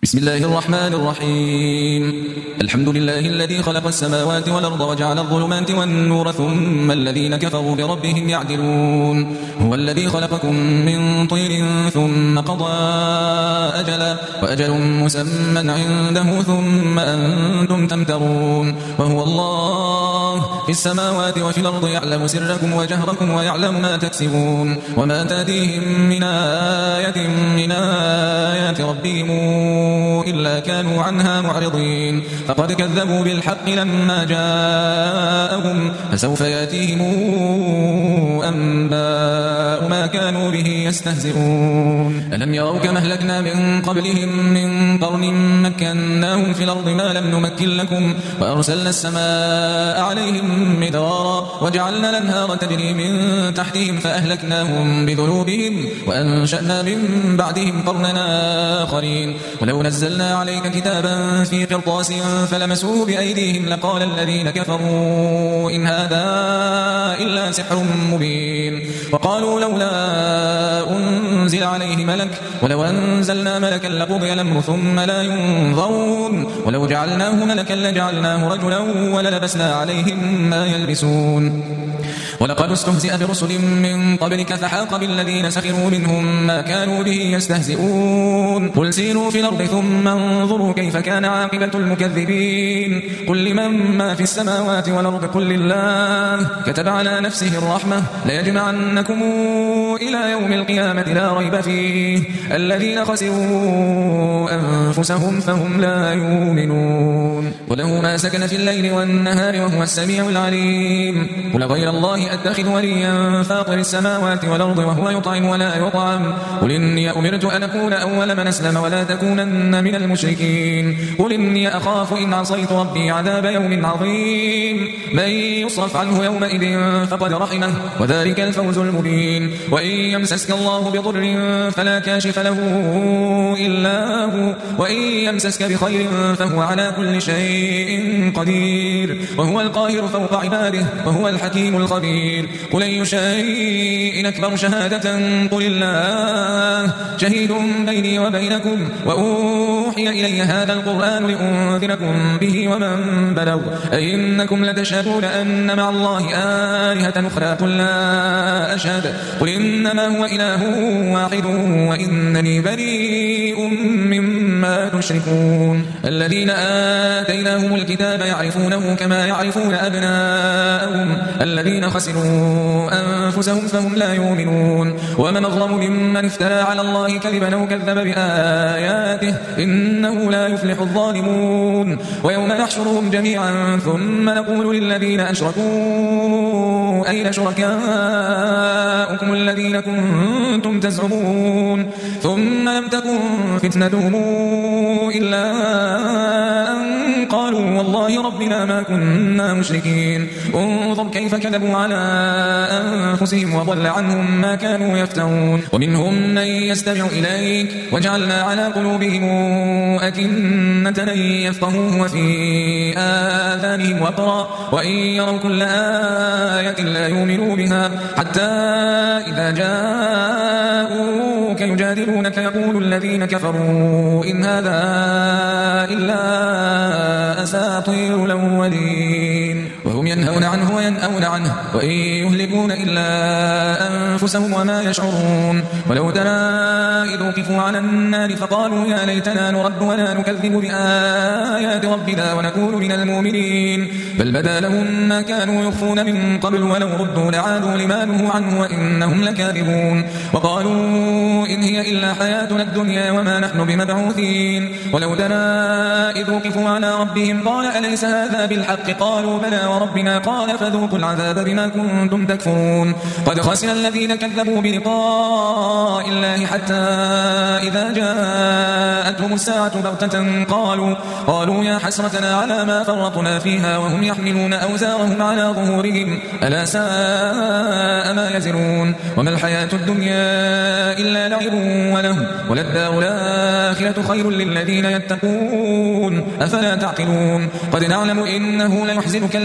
بسم الله الرحمن الرحيم. الحمد لله الذي خلق السماوات والأرض وجعل الظلمات والنور ثم الذين كفروا بربهم يعدلون. هو الذي خلقكم من طين ثم قضى أجلا وأجل مسمى عنده ثم أنتم تمترون. وهو الله في السماوات وفي الأرض يعلم سركم وجهركم ويعلم ما تكسبون وما تأتيهم من آية من آيات ربهم إلا كانوا عنها معرضين. فقد كذبوا بالحق لما جاءهم فسوف يأتيهم أنباء ما كانوا به يستهزئون. ألم يروا كما أهلكنا من قبلهم من قرن مكناهم في الأرض ما لم نمكن لكم وأرسلنا السماء عليهم مدرارا وجعلنا الأنهار تجري من تحتهم فأهلكناهم بذنوبهم وأنشأنا من بعدهم قرننا آخرين. ولو نزلنا عليك كتابا في قرطاس فلمسوه بأيديهم لقال الذين كفروا إن هذا إلا سحر مبين. وقالوا لولا أنزل عليه ملك ولو أنزلنا ملكا لقضي الأمر ثم لا ينظرون. ولو جعلناه ملكا لجعلناه رجلا وللبسنا عليهم ما يلبسون. ولقد استهزئ برسل من قبلك فحاق بالذين سخروا منهم ما كانوا به يستهزئون. قل سيروا في الأرض ثم انظروا كيف كان عاقبة المكذبين. قل لمن ما في السماوات والأرض قل لله كتب على نفسه الرحمة ليجمعنكم إلى يوم القيامة لا ريب فيه الذين خسروا أنفسهم فهم لا يؤمنون. وله ما سكن في الليل والنهار وهو السميع العليم. قل غير الله أتخذ وليا فاطر السماوات والأرض وهو يطعم ولا يطعم. قل إني أمرت أن أكون أول من أسلم ولا تكونن من المشركين. قل إني أخاف إن عصيت ربي عذاب يوم عظيم. من يصرف عنه يومئذ فقد رحمه وذلك الفوز المبين. وإن يمسسك الله بضر فلا كاشف له إلا هو وإن يمسسك بخير فهو على كل شيء قدير وهو القاهر فوق عباده وهو الحكيم الخبير. قل أي شيء أكبر شهادة قل الله شهيد بيني وبينكم وأوحي إلي هذا القرآن لأنذركم به ومن بلغ أئنكم لتشهدون أن مع الله آلهة أخرى قل لا أشهد قل إنما هو إله واحد وإنني بريء مما تشركون. الذين آتيناهم الكتاب يعرفونه كما يعرفون أبناءهم الذين خسروا أنفسهم فهم لا يؤمنون. ومن أظلم ممن افترى على الله كذبا أو كذب بآياته إنه لا يفلح الظالمون. ويوم نحشرهم جميعا ثم نقول للذين أشركوا أين شركاؤكم الذين كنتم تزعمون ثم لم تكن فتنتهم إلا أن قالوا والله ربنا ما كنا مشركين. انظر كيف كذبوا على أنفسهم وضل عنهم ما كانوا يفترون. ومنهم من يستمع إليك وجعلنا على قلوبهم أكنة أن يفقهوه وفي آذانهم وقرا وإن يروا كل آية لا يؤمنوا بها حتى إذا جاءوك يجادلونك يقول الذين كفروا إن هذا إلا أساطير الأولين. وهم ينهون عنه وينأون عنه وإن يهلكون إلا أنفسهم وما يشعرون. ولو ترى إذ وقفوا على النار فقالوا يا ليتنا نرد ولا نكذب بآيات ربنا ونكون من المؤمنين بل بدا لهم ما كانوا يخفون من قبل ولو ردوا لعادوا لما نهوا عنه وإنهم لكاذبون. وقالوا إن هي إلا حياتنا الدنيا وما نحن بمبعوثين. ولو ترى إذ وقفوا على ربهم قال أليس هذا بالحق قالوا بلى وربنا قال فذوقوا العذاب بما كنتم تكفرون. قد خسر الذين كذبوا بلقاء الله حتى إذا جاءتهم الساعة بغتة قالوا يا حسرتنا على ما فرطنا فيها وهم يحملون أوزارهم على ظهورهم ألا ساء ما يزرون. وما الحياة الدنيا إلا لعب وله وللدار الآخرة خير للذين يتقون أفلا تعقلون. قد نعلم إنه ليحزنك الذي يقول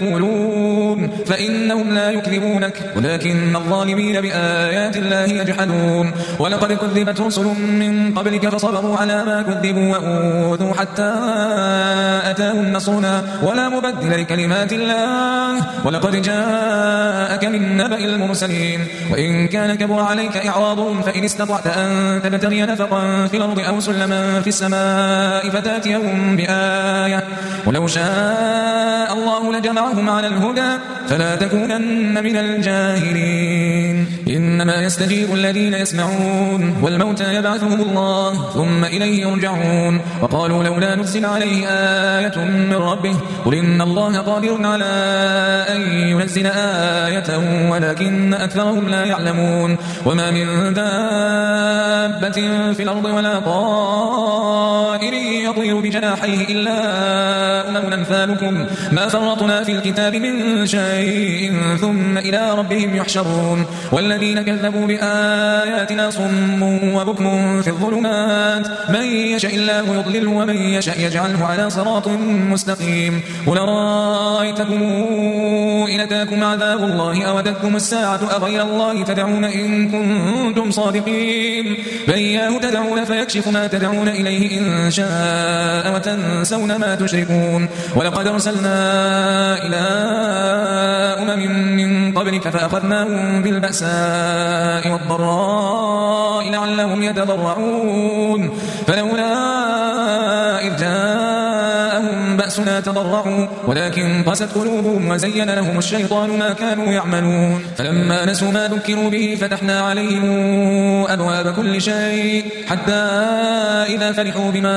يقولون فإنهم لا يكذبونك ولكن الظالمين بآيات الله يجحدون ولقد كذبت رسل من قبلك فصبروا على ما كذبوا وأوذوا حتى أتاهم نصرنا ولا مبدل لكلمات الله ولقد جاءك من نبأ المرسلين وإن كان كبر عليك إعراضهم فإن استطعت أن تبتغي نفقا في الأرض أو سلما في السماء فتأتيهم بآية ولو شاء الله لجمعهم على الهدى فلا تكونن من الجاهلين إنما يستجيب الذين يسمعون والموتى يبعثهم الله ثم إليه يرجعون وقالوا لولا نزل عليه آية من ربه قل إن الله قادر على أن ينزل آية ولكن أكثرهم لا يعلمون وما من دابة في الأرض ولا طائر يطير بجناحيه إلا أمم أمثالكم ما فرطنا في الكتاب من شيء ثم إلى ربهم يحشرون والذين كذبوا بآياتنا صم وبكم في الظلمات من يشاء الله يضلله ومن يشاء يجعله على صراط مستقيم قل رأيتكم إن أتاكم عذاب الله أودتكم الساعة أغير الله تدعون إن كنتم صادقين فإياه تدعون فيكشف ما تدعون إليه إن شاء وتنسون ما تشركون ولقد أرسلنا إلى أمم من قبلك فأخذناهم بالبأساء والضراء لعلهم يتضرعون فلولا إذ جاءهم بأسنا تضرعوا ولكن قست قلوبهم وزين لهم الشيطان ما كانوا يعملون فلما نسوا ما ذكروا به فتحنا عليهم أبواب كل شيء حتى إذا فرحوا بما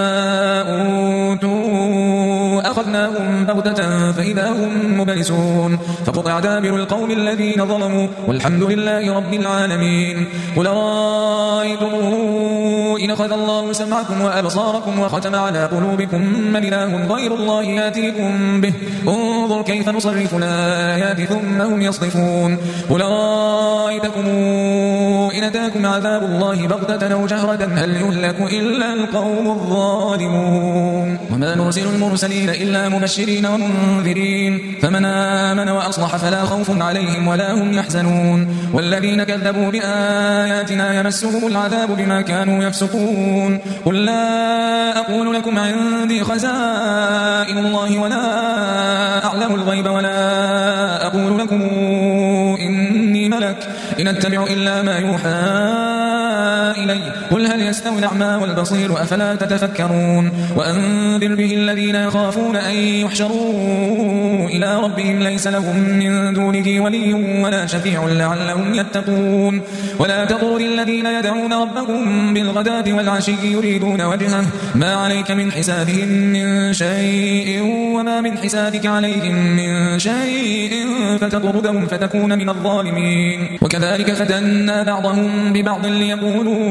أوتوا أخذناهم بغتة فإذا هم مبلسون فقطع دابر القوم الذين ظلموا والحمد لله رب العالمين قل رأيتم إن أخذ الله سمعكم وأبصاركم وختم على قلوبكم من إله غير الله يأتيكم به انظر كيف نصرف الآيات ثم هم يصدفون قل رأيتكم إن أتاكم عذاب الله بغتة أو جهرة هل يهلك إلا القوم الظالمون وما نرسل المرسلين إلا مبشرين ومنذرين فمن آمن وأصلح فلا خوف عليهم ولا هم يحزنون والذين كذبوا بآياتنا يمسهم العذاب بما كانوا يفسقون قل لا أقول لكم عندي خزائن الله ولا أعلم الغيب ولا أقول لكم إني ملك إن أتبع إلا ما يوحى إلي قل هل يستوي الأعمى والبصير أفلا تتفكرون وأنذر به الذين يخافون أن يحشروا إلى ربهم ليس لهم من دونه ولي ولا شفيع لعلهم يتقون ولا تطرد الذين يدعون ربهم بالغداة والعشي يريدون وجهه ما عليك من حسابهم من شيء وما من حسابك عليهم من شيء فتطردهم فتكون من الظالمين وكذلك فتنا بعضهم ببعض ليقولوا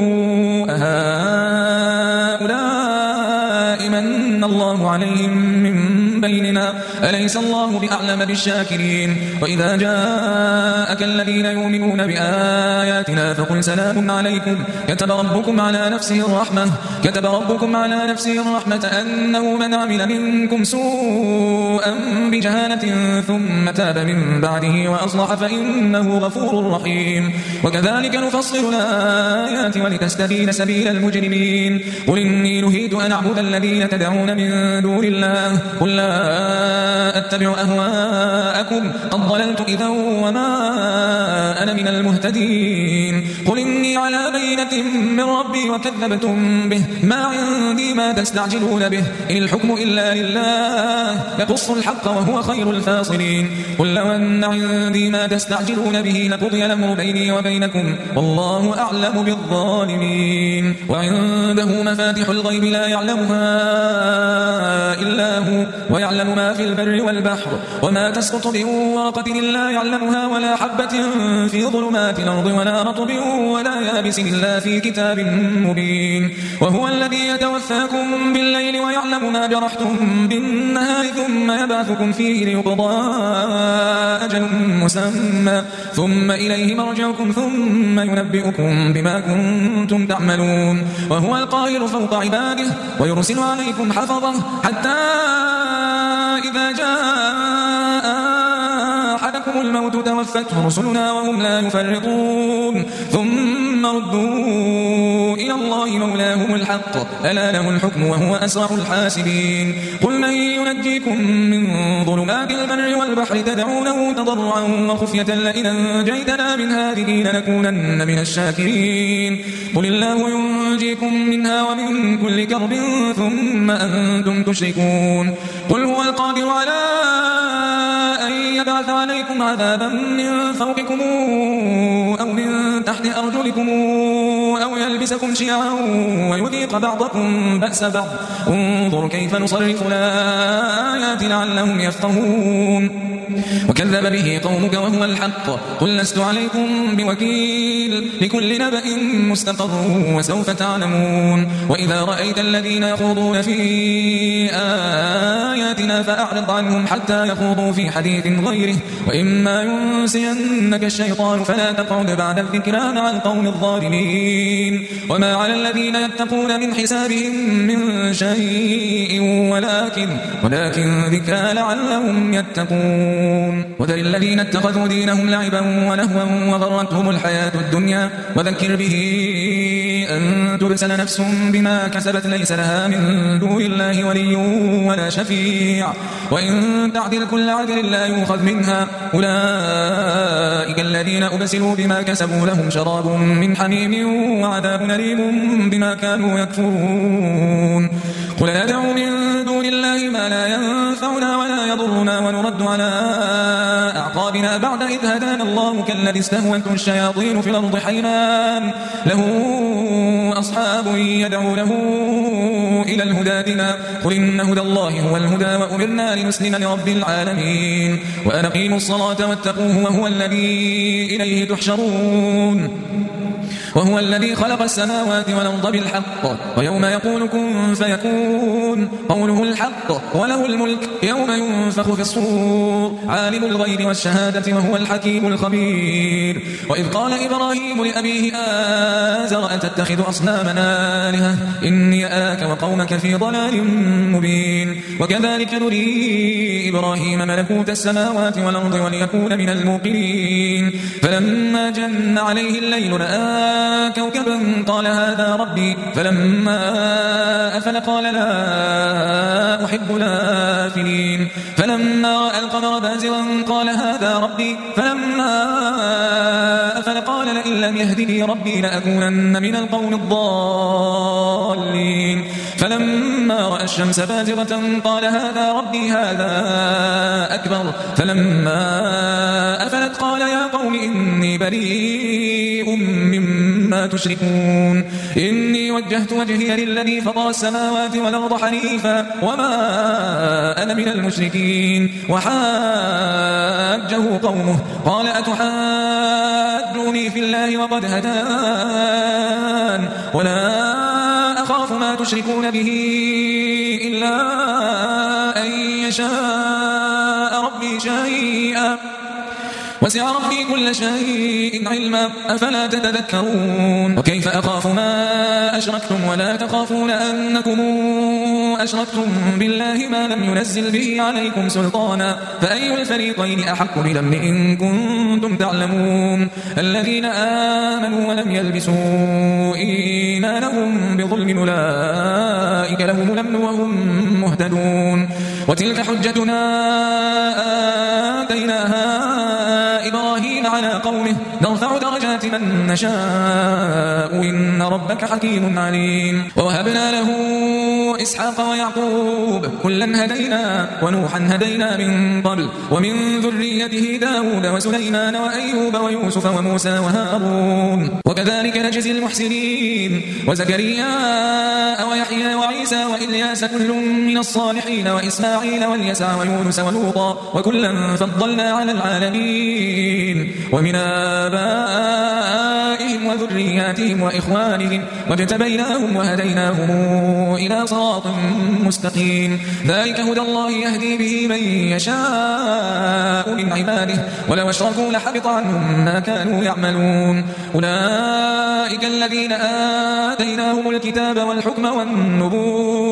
أهؤلاء من الله عليهم من بيننا أليس الله بأعلم بالشاكرين وإذا جاءك الذين يؤمنون بآياتنا فقل سلام عليكم كتب ربكم على نفسه الرحمة أنه من عمل منكم سوءا بجهالة ثم تاب من بعده وأصلح فإنه غفور رحيم وكذلك نفصل الآيات ولتستبين سبيل المجرمين قل إني نهيت أن أعبد الذين تدعون من دون الله قل لا أتبع أهواءكم قد ضللت إذا وما أنا من المهتدين قل إني على بينة من ربي وكذبتم به ما عندي ما تستعجلون به إن الحكم إلا لله يقص الحق وهو خير الفاصلين قل لو أن عندي ما تستعجلون به لقضي الأمر بيني وبينكم والله أعلم بالظالمين وعنده مفاتح الغيب لا يعلمها إلا هو ويعلم ما في البر والبحر وما تسقط من ورقة إلا يعلمها ولا حبة في ظلمات الأرض ولا رطب ولا يابس إلا في كتاب مبين وهو الذي يتوفاكم بالليل ويعلم ما جرحتم بالنهار ثم يبعثكم فيه ليقضى أجل مسمى ثم إليه مرجعكم ثم ينبئكم بما كنتم تعملون وهو القاهر فوق عباده ويرسل عليكم حفظه حتى إذا جاء أحدكم الموت توفته رسلنا وهم لا يفرطون ثم ردوا إلى الله مولاهم الحق ألا له الحكم وهو أسرع الحاسبين قل من ينجيكم من ظلمات البر والبحر تدعونه تضرعا وخفية لئن أنجيتنا من هذه لنكونن من الشاكرين قل الله ينجيكم منها ومن كل كرب ثم أنتم تشركون قل هو القادر على أن يبعث عليكم عذابا من فوقكم أو من تحت أرجلكم أو يلبسكم شيعا ويذيق بعضكم بأس بعض انظر كيف نصرف الآيات لعلهم يفقهون وكذب به قومك وهو الحق قل لست عليكم بوكيل لكل نبأ مستقر وسوف تعلمون وإذا رأيت الذين يخوضون في آياتنا فأعرض عنهم حتى يخوضوا في حديث غيره وإما ينسينك الشيطان فلا تقعد بعد الذكرى مع القوم الظالمين وما على الذين يتقون من حسابهم من شيء ولكن ذكرى لعلهم يتقون وذر الذين اتخذوا دينهم لعبا ولهوا وغرتهم الحياة الدنيا وذكر به أن تبسل نفس بما كسبت ليس لها من دون الله ولي ولا شفيع وإن تعدل كل عدل لا يؤخذ منها أولئك الذين أبسلوا بما كسبوا لهم شراب من حميم وعذاب أليم بما كانوا يكفرون قل ندعو من دون الله ما لا ينفعنا ولا يضرنا ونرد على أعقابنا بعد إذ هدانا الله كالذي استهوته الشياطين في الأرض حيران له أصحاب يدعونه إلى الهدى ائتنا قل إن هدى الله هو الهدى وأمرنا لنسلم لرب العالمين وأن أقيموا الصلاة واتقوه وهو الذي إليه تحشرون وهو الذي خلق السماوات والأرض بالحق ويوم يقول كن فيكون قوله الحق وله الملك يوم ينفخ في الصور عالم الغيب والشهادة وهو الحكيم الخبير وإذ قال إبراهيم لأبيه آزر أتتخذ أصنامنا آلهة إني أراك وقومك في ضلال مبين وكذلك نري إبراهيم ملكوت السماوات والأرض وليكون من الموقنين فلما جن عليه الليل رأى كوكبا قال هذا ربي فلما أفل قال لا أحب الآفلين فلما رأى القمر بازغا قال هذا ربي فلما أفل قال لئن لم يهدني ربي لأكونن من القوم الضالين فلما رأى الشمس بازغة قال هذا ربي هذا أكبر فلما أفلت قال يا قوم إني بريء مما تشركون إني وجهت وجهي للذي فطر السماوات والأرض حنيفا وما أنا من المشركين وحاجه قومه قال أتحاجوني في الله وقد هدان ولا أخاف ما تشركون به إلا أن يشاء ربي شيئا وسع ربي كل شيء علما أفلا تتذكرون وكيف أخاف ما أشركتم ولا تخافون أنكم أشركتم بالله ما لم ينزل به عليكم سلطانا فأي الفريقين أحق بالأمن إن كنتم تعلمون الذين آمنوا ولم يلبسوا إيمانهم بظلم أولئك لهم الأمن وهم مهتدون وتلك حجتنا آتيناها إبراهيم على قومه نرفع درجات من نشاء إن ربك حكيم عليم ووهبنا له إسحاق ويعقوب كلا هدينا ونوحا هدينا من قبل ومن ذريته داود وسليمان وأيوب ويوسف وموسى وهارون وكذلك نجزي المحسنين وزكريا ويحيى وعيسى وإلياس كل من الصالحين وإسماعيل واليسع ويونس ولوطا وكلا فضلنا على العالمين ومن آبائهم وذرياتهم وإخوانهم واجتبيناهم وهديناهم إلى صراط مستقيم ذلك هدى الله يهدي به من يشاء من عباده ولو أشركوا لحبط عنهم ما كانوا يعملون أولئك الذين آتيناهم الكتاب والحكم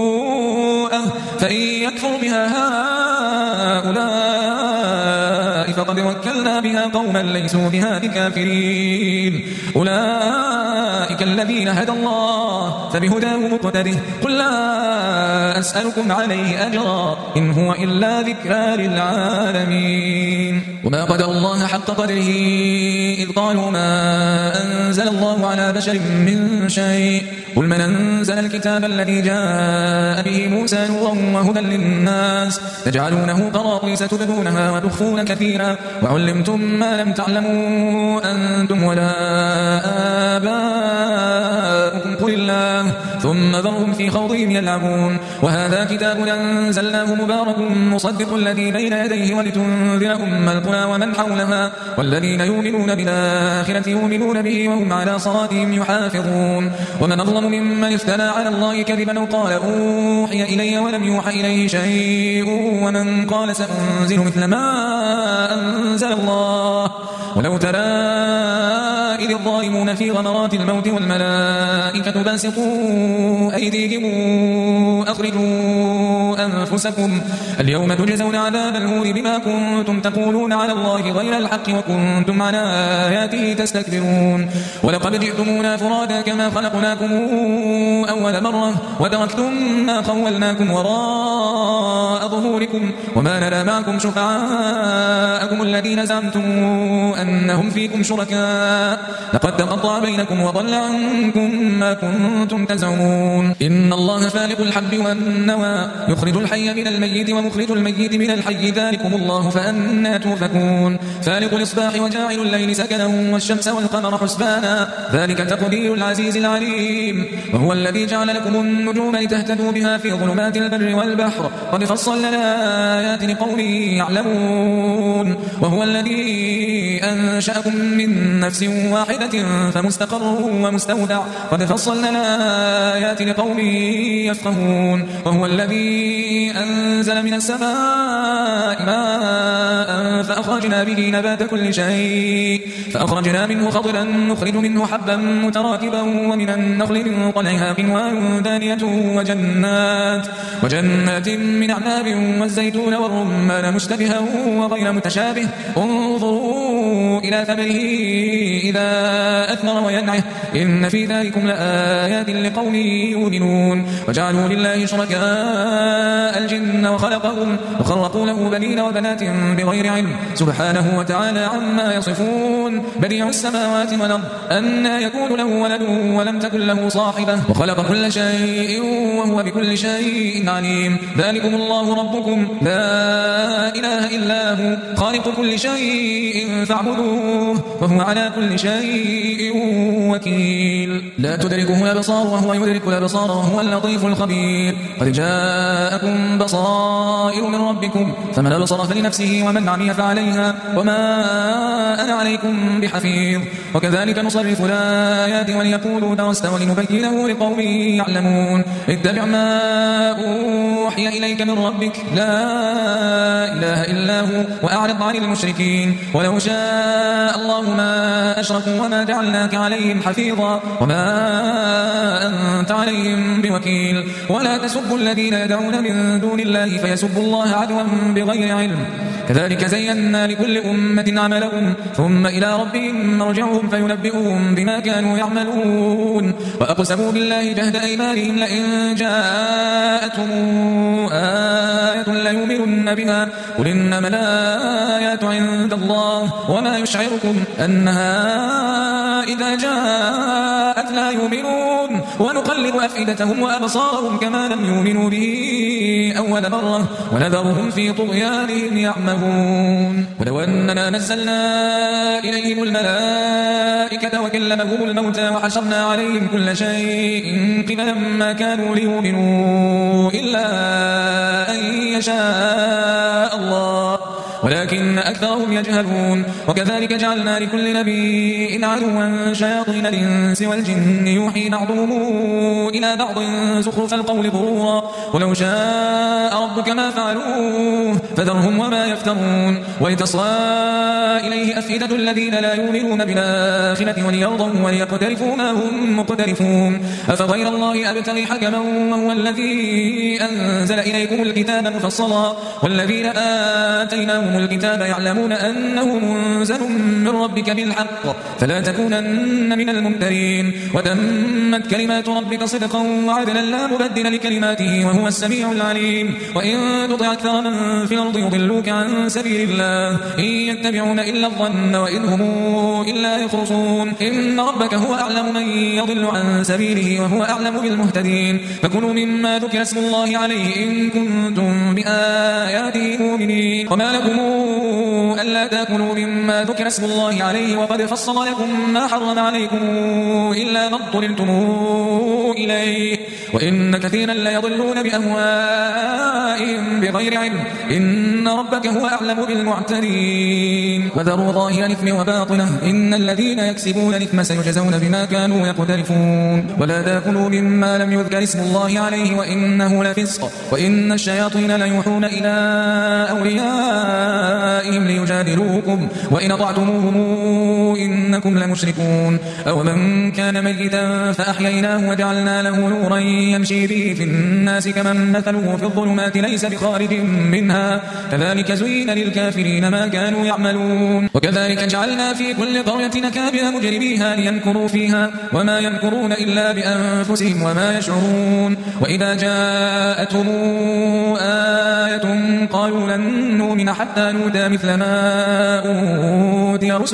والنبوءة فإن يكفر بها هؤلاء فقد وكلنا بها قوما ليسوا بها بكافرين أولئك الذين هدى الله فبهداه مقتده قل لا أسألكم عليه أجرا إن هو إلا ذكرى للعالمين وما قدر الله حق قدره إذ قالوا ما أنزل الله على بشر من شيء قل من أنزل الكتاب الذي جاء به موسى نورا وهدى للناس تجعلونه قراطيس تبدونها وتخفون كثيرا وعلمتم ما لم تعلموا أنتم ولا آباؤكم قل الله ثم ذرهم في خوضهم يلعبون وهذا كتاب أنزلناه مبارك مصدق الذي بين يديه ولتنذر أم القرى ومن حولها والذين يؤمنون بالآخرة يؤمنون به وهم على صلاتهم يحافظون ومن أظلم ممن افترى على الله كذبا وقال أوحي إلي ولم يوحى إليه شيء ومن قال سأنزل مثل ما أنزل الله ولو ترى إذ الظالمون في غمرات الموت والملائكة باسطوا أيديهم أخرجوا أنفسكم اليوم تجزون عذاب الهون بما كنتم تقولون على الله غير الحق وكنتم عن آياته تستكبرون ولقد جئتمونا فرادا كما خلقناكم أول مرة وتركتم ما خولناكم وراء ظهوركم وما نرى معكم شفعاءكم الذين زعمتم أنهم فيكم شركاء لقد تقطع بينكم وضل عنكم ما كنتم تزعمون إن الله فالق الحب والنوى يخرج الحي من الميت ومخرج الميت من الحي ذلكم الله فأنا توفكون فالق الإصباح وجاعل الليل سكنا والشمس والقمر حسبانا ذلك تقدير العزيز العليم وهو الذي جعل لكم النجوم لتهتدوا بها في ظلمات البر والبحر قد فصلنا الآيات لقوم يعلمون وهو الذي أنشأكم من نفس واحدة فمستقر ومستودع قد فصلنا الآيات لقوم يفقهون وهو الذي أنزل من السماء ماء فأخرجنا به نبات كل شيء فأخرجنا منه خضرا نخرج منه حبا متراكبا ومن النخل من طلعها قنوان دانية وجنات من أعناب والزيتون والرمان مشتبها وغير متشابه انظروا إلى ثمره إذا أثمر وينعه إن في ذلكم لآيات لقوم يؤمنون وجعلوا لله شركاء الجن وخلقهم وخرقوا له بنين وبنات بغير علم سبحانه وتعالى عما يصفون بديع السماوات والأرض أنى يكون له ولد ولم تكن له صاحبة وخلق كل شيء وهو بكل شيء عليم ذلكم الله ربكم لا إله إلا هو خالق كل شيء فاعبدوه وهو على كل شيء وكيل لا تدركه الأبصار وهو يدرك الأبصار وهو اللطيف الخبير قد جاءكم بصائر من ربكم فمن أبصر فلنفسه ومن عمي فعليها وما أنا عليكم بحفيظ وكذلك نصرف الآيات وليقولوا درست ولنبينه لقوم يعلمون اتبع ما أوحي إليك من ربك لا إله إلا هو وأعرض عن المشركين ولو شاء الله ما أشركوا وما جعلناك عليهم حفيظا وما أنت عليهم بوكيل ولا تسبوا الذين يدعون من دون الله فيسبوا الله عدوا بغير علم كذلك زينا لكل أمة عملهم ثم إلى ربهم مرجعهم فينبئهم بما كانوا يعملون وأقسموا بالله جهد أيمانهم لئن جاءتهم آية ليؤمنن بها قل إنما الآيات عند الله وما يشعركم أنها إذا جاءت لا يؤمنون ونقلب أفئدتهم وأبصارهم كما لم يؤمنوا به أول مرة ونذرهم في طغيانهم يعمهون ولو أننا نزلنا إليهم الملائكة وكلمهم الموتى وحشرنا عليهم كل شيء قبلا ما كانوا ليؤمنوا إلا أن يشاء الله ولكن أكثرهم يجهلون وكذلك جعلنا لكل نبي عدوا شياطين الإنس والجن يوحي بعضهم إلى بعض زخرف القول غرورا ولو شاء ربك ما فعلوه فذرهم وما يفترون ولتصغى إليه أفئدة الذين لا يؤمنون بالآخرة وليرضوا وليقترفوا ما هم مقترفون أفغير الله أبتغي حكما وهو الذي أنزل إليكم الكتاب مفصلا والذين آتيناهم الكتاب الكتاب يعلمون أنه منزل من ربك بالحق فلا تكونن من الممترين وتمت كلمات ربك صدقا وعدلا لا مبدل لكلماته وهو السميع العليم وإن تطع أكثر من في الأرض يضلوك عن سبيل الله إن يتبعون إلا الظن وإن هم إلا يخرصون إن ربك هو أعلم من يضل عن سبيله وهو أعلم بالمهتدين فكلوا مما ذكر اسم الله عليه إن كنتم بآياته مؤمنين وما لكم ألا تأكلوا مما ذكر اسم الله عليه وقد فصل لكم ما حرم عليكم إلا ما اضطررتم إليه وإن كثيرا ليضلون بأهوائهم بغير علم إن ربك هو أعلم بالمعتدين وذروا ظاهر الإثم وباطنه إن الذين يكسبون الإثم سيجزون بما كانوا يقترفون ولا تأكلوا مما لم يذكر اسم الله عليه وإنه لفسق وإن الشياطين ليوحون إلى أوليائهم ليجادلوكم وإن أطعتموهم إنكم لمشركون أو من كان ميتا فأحييناه وجعلنا له نورا يمشي به في الناس كمن مثله في الظلمات ليس بخارج منها كذلك زين للكافرين ما كانوا يعملون وكذلك جعلنا في كل قرية أكابر مجرميها ليمكروا فيها وما يمكرون إلا بأنفسهم وما يشعرون وإذا جاءتهم آية قالوا لن نؤمن حتى نؤتى مثل ما أوتي رسل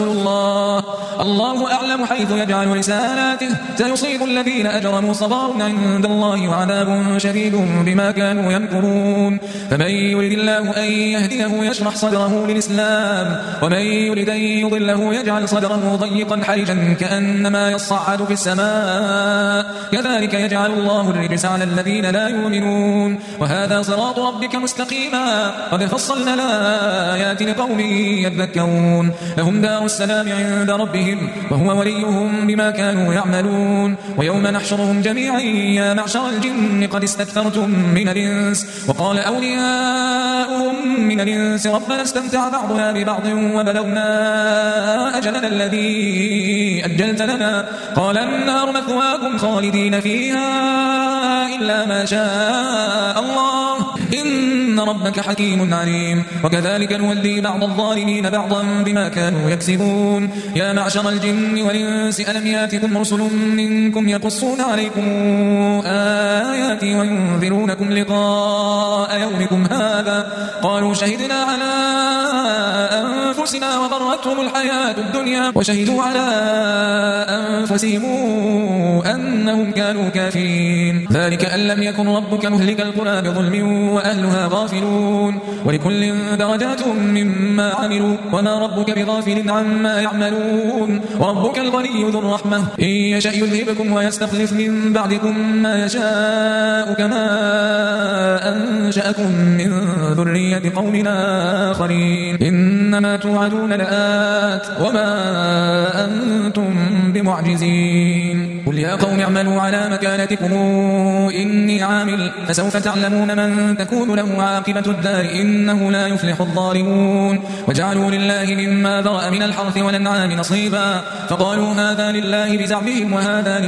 الله أعلم حيث يجعل رسالاته سيصيب الذين أجرموا صغار عند الله وعذاب شديد بما كانوا يمكرون فمن يريد الله أن يهديه يشرح صدره للإسلام ومن يريد أن يضله يجعل صدره ضيقا حرجا كأنما يصعد في السماء كذلك يجعل الله الرجس على الذين لا يؤمنون وهذا صراط ربك مستقيما قد فصلنا الآيات لقوم يذكرون لهم دار السلام عند ربهم وهو وليهم بما كانوا يعملون ويوم نحشرهم جميعا يا معشر الجن قد استكثرتم من الإنس وقال أولياؤهم من الإنس ربنا استمتع بعضنا ببعض وبلغنا أجلنا الذي أجلت لنا قال النار مثواكم خالدين فيها إلا ما شاء الله إن ربك حكيم عليم وكذلك نولي بعض الظالمين بعضا بما كانوا يكسبون يا معشر الجن والإنس ألم ياتكم رسل منكم يقصون عليكم آياتي وينذرونكم لقاء يومكم هذا قالوا شهدنا على أنفسنا وغرتهم الحياة الدنيا وشهدوا على أنفسهم أنهم كانوا كافرين ذلك أن لم يكن ربك مهلك القرى بظلم وأهلها غافلون ولكل درجات مما عملوا وما ربك بغافل عما يعملون وربك الغني ذو الرحمة إن يشأ يذهبكم ويستخلف من بعدكم ما يشاء كما أنشأكم من ذرية قوم آخرين إنما توعدون لآت وما أنتم بمعجزين قل يا قوم اعملوا على مكانتكم إني عامل فسوف تعلمون من تكون له عاقبة الدار إنه لا يفلح الظالمون وجعلوا لله مما ذرأ من الحرث والأنعام نصيبا فقالوا هذا لله بزعمهم وهذا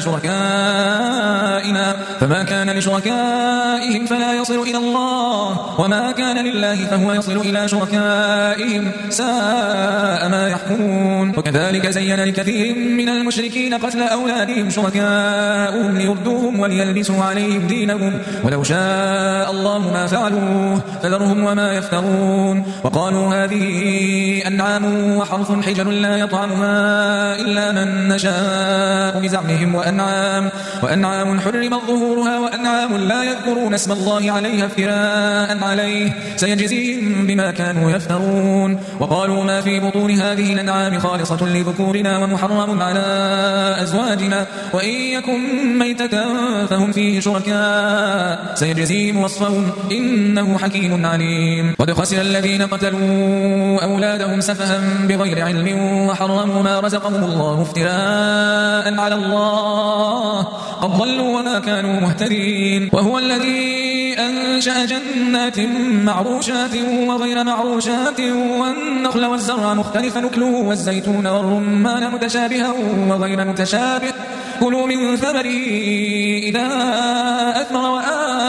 لشركائنا فما كان لشركائهم فلا يصل إلى الله وما كان لله فهو يصل إلى شركائهم ساء ما يحكمون وكذلك زين لكثير من المشركين قتل أولادهم شركاؤهم ليردوهم وليلبسوا عليهم دينهم ولو شاء الله ما فعلوه فذرهم وما يفترون وقالوا هذه أنعام وحرث حجر لا يطعمها إلا من نشاء بزعمهم وأنعام حرم ظهورها وأنعام لا يذكرون اسم الله عليها افتراء عليه سيجزيهم بما كانوا يفترون وقالوا ما في بطون هذه الأنعام خالصة لذكورنا ومحرم على أزواجنا وإن يكن ميتة فهم فيه شركاء سيجزيهم وصفهم إنه حكيم عليم قد خسر الذين قتلوا أولادهم سفها بغير علم وحرموا ما رزقهم الله افتراء على الله قد ضلوا وما كانوا مهتدين وهو الذي أنشأ جنات معروشات وغير معروشات والنخل والزرع مختلفا أكله والزيتون والرمان متشابها وغير متشابه كلوا من ثمره إذا أثمر وآتوا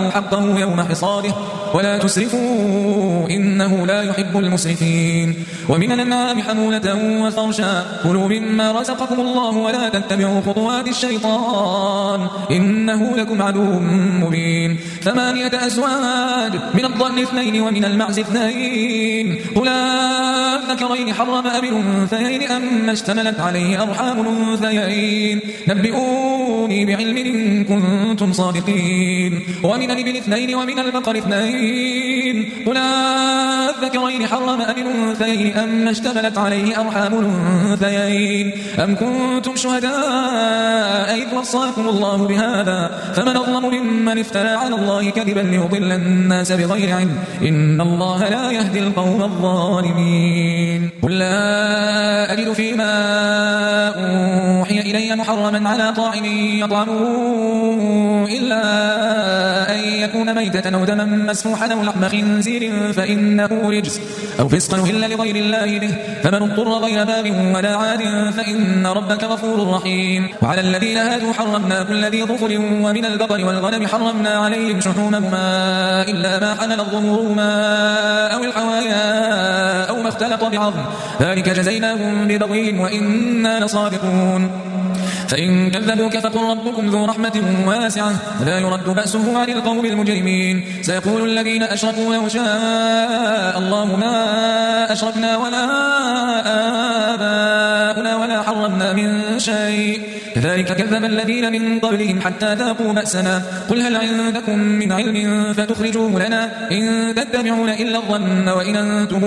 وآتوا حقه يوم حصاده ولا تسرفوا إنه لا يحب المسرفين. ومن الأنعام حمولة وفرشا كلوا مما رزقكم الله ولا تتبعوا خطوات الشيطان إنه لكم عدو مبين. 8 أزواج من الضأن 2 ومن المعز 2 قل أذكرين حرم أم الأنثيين أما اشتملت عليه أرحام الأنثيين نبئوني بعلم إن كنتم صادقين. ومن الإبل 2 ومن البقر 2 قل أذكرين حرم أم الأنثيين أما اشتملت عليه أرحام الأنثيين أم كنتم شهداء إذ وصاكم الله بهذا فمن أظلم ممن افترى على الله كذبا ليضل الناس بغير علم إن الله لا يهدي القوم الظالمين. قل لا أجد فيما أوحي إلي محرما على طاعم يطعمه إلا أن يكون ميتة أو دما مسفوحا أو لحم خنزير فإنه رجس أو فسقا أهل لغير الله به فمن اضطر غير باغ ولا عاد فإن ربك غفور رحيم. وعلى الذين هادوا حرمنا كل ذي ظفر ومن البقر والغنم حرمنا عليهم شحومهما إلا ما حمل ظهورهما أو الحوايا أو ما اختلط بعظم ذلك جزيناهم ببغيهم وإنا لصادقون. فإن كذبوك فقل ربكم ذو رحمة واسعة ولا يرد بأسه عن القوم المجرمين. سيقول الذين أشركوا لو شاء الله ما أشركنا ولا آباؤنا ولا حرمنا من شيء كذلك كذب الذين من قبلهم حتى ذاقوا بأسنا. قل هل عندكم من علم فتخرجوه لنا إن تتبعون إلا الظن وإن أنتم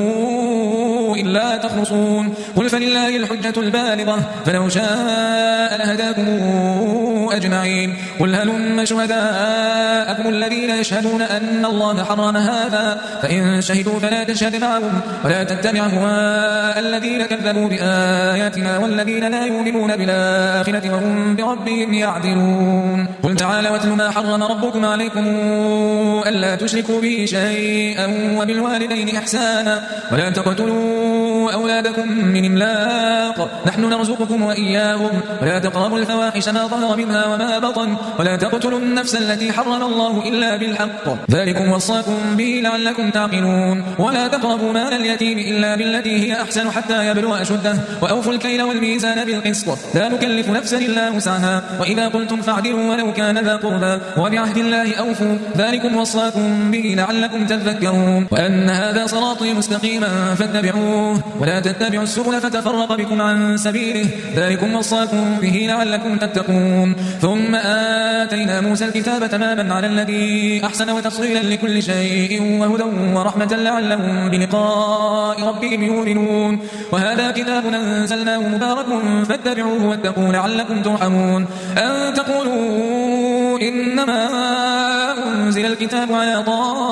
إلا تخرصون. قل فلله الحجة البالغة فلو شاء لهداكم أجمعين. قل هلم شهداءكم الذين يشهدون أن الله حرم هذا فإن شهدوا فلا تشهد معهم ولا تتبع هواء الذين كذبوا بآياتنا والذين لا يؤمنون بالآخرة وهم بربهم يعدلون. قل تعالوا واتل ما حرم ربكم عليكم ألا تشركوا به شيئا وبالوالدين إحسانا ولا تقتلوا أولادكم من إملاق نحن نرزقكم وإياهم ولا تقربوا الفواحش ما ظهر منها وما بطن ولا تقتلوا النفس التي حرم الله إلا بالحق ذلكم وصاكم به لعلكم تعقلون. ولا تقربوا مال اليتيم إلا بالتي هي أحسن حتى يبلغ أشده وأوفوا الكيل والميزان بالقسط لا نكلف نفسا إلا وسعها وإذا قلتم فاعدلوا ولو كان ذا قربى وبعهد الله أوفوا ذلكم وصاكم به لعلكم تذكرون. وأن هذا صراطي مستقيما فاتبعوه ولا تتبعوا السبل فتفرق بكم عن سبيله ذلكم وصاكم به لعلكم تتقون. ثم آتينا موسى الكتاب تماما على الذي أحسن وتفصيلا لكل شيء وهدى ورحمة لعلهم بلقاء ربهم يؤمنون. وهذا كتاب أنزلناه مبارك فاتبعوه واتقوا لعلكم ترحمون. أن تقولوا إنما أنزل الكتاب على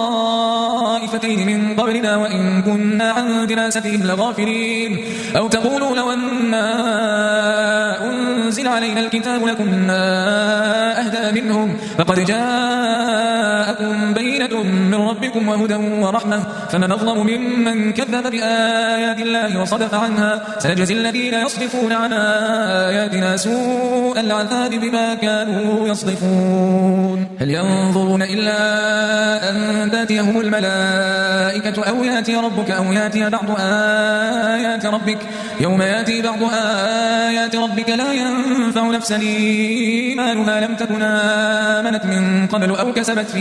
طائفتين من قبلنا وإن كنا عن دراستهم لغافلين أو تقولوا لو أنا أنزل علينا الكتاب لكنا أهدى منهم فقد جاءكم بينة من ربكم وهدى ورحمة فمن أظلم ممن كذب بآيات الله وصدف عنها سنجزي الذين يصدفون عن آياتنا سوء العذاب بما كانوا يصدفون. هل ينظرون إلا أن تأتيهم الملائكة أو يأتي ربك أو يأتي بعض آيات ربك يوم يأتي بعض آيات ربك لا ينفع نفسا إيمانها لم تكن آمنت من قبل أو كسبت في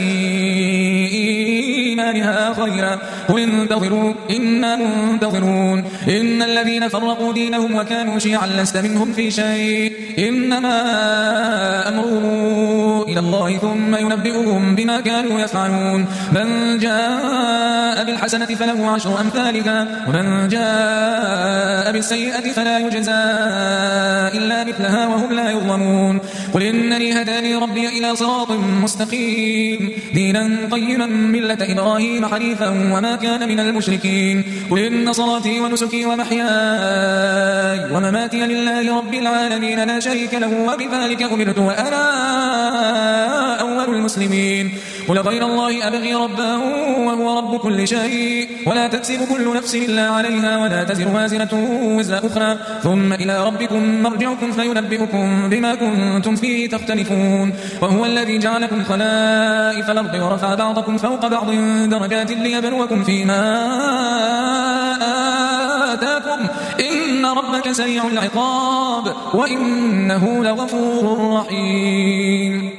إيمانها خيرا قل انتظروا إنا منتظرون. إن الذين فرقوا دينهم وكانوا شيعا لست منهم في شيء إنما أمرهم إلى الله ثم ينبئهم بما كانوا يفعلون. من جاء بالحسنة فله 10 أمثالها ومن جاء بالسيئة فلا يجزى إلا مثلها وهم لا يظلمون. قل إنني هداني ربي إلى صراط مستقيم دينا قيما ملة إبراهيم حنيفا وما كان من المشركين. قل إن صلاتي ونسكي ومحياي ومماتي لله رب العالمين لا شريك له وبذلك أمرت وأنا أول أول المسلمين. قل غير الله أبغي ربا وهو رب كل شيء ولا تكسب كل نفس إلا عليها ولا تزر وازرة وزر أخرى ثم إلى ربكم مرجعكم فينبئكم بما كنتم فيه تختلفون. وهو الذي جعلكم خلائف الأرض ورفع بعضكم فوق بعض درجات ليبلوكم فيما آتاكم إن ربك سريع العقاب وإنه لغفور رحيم.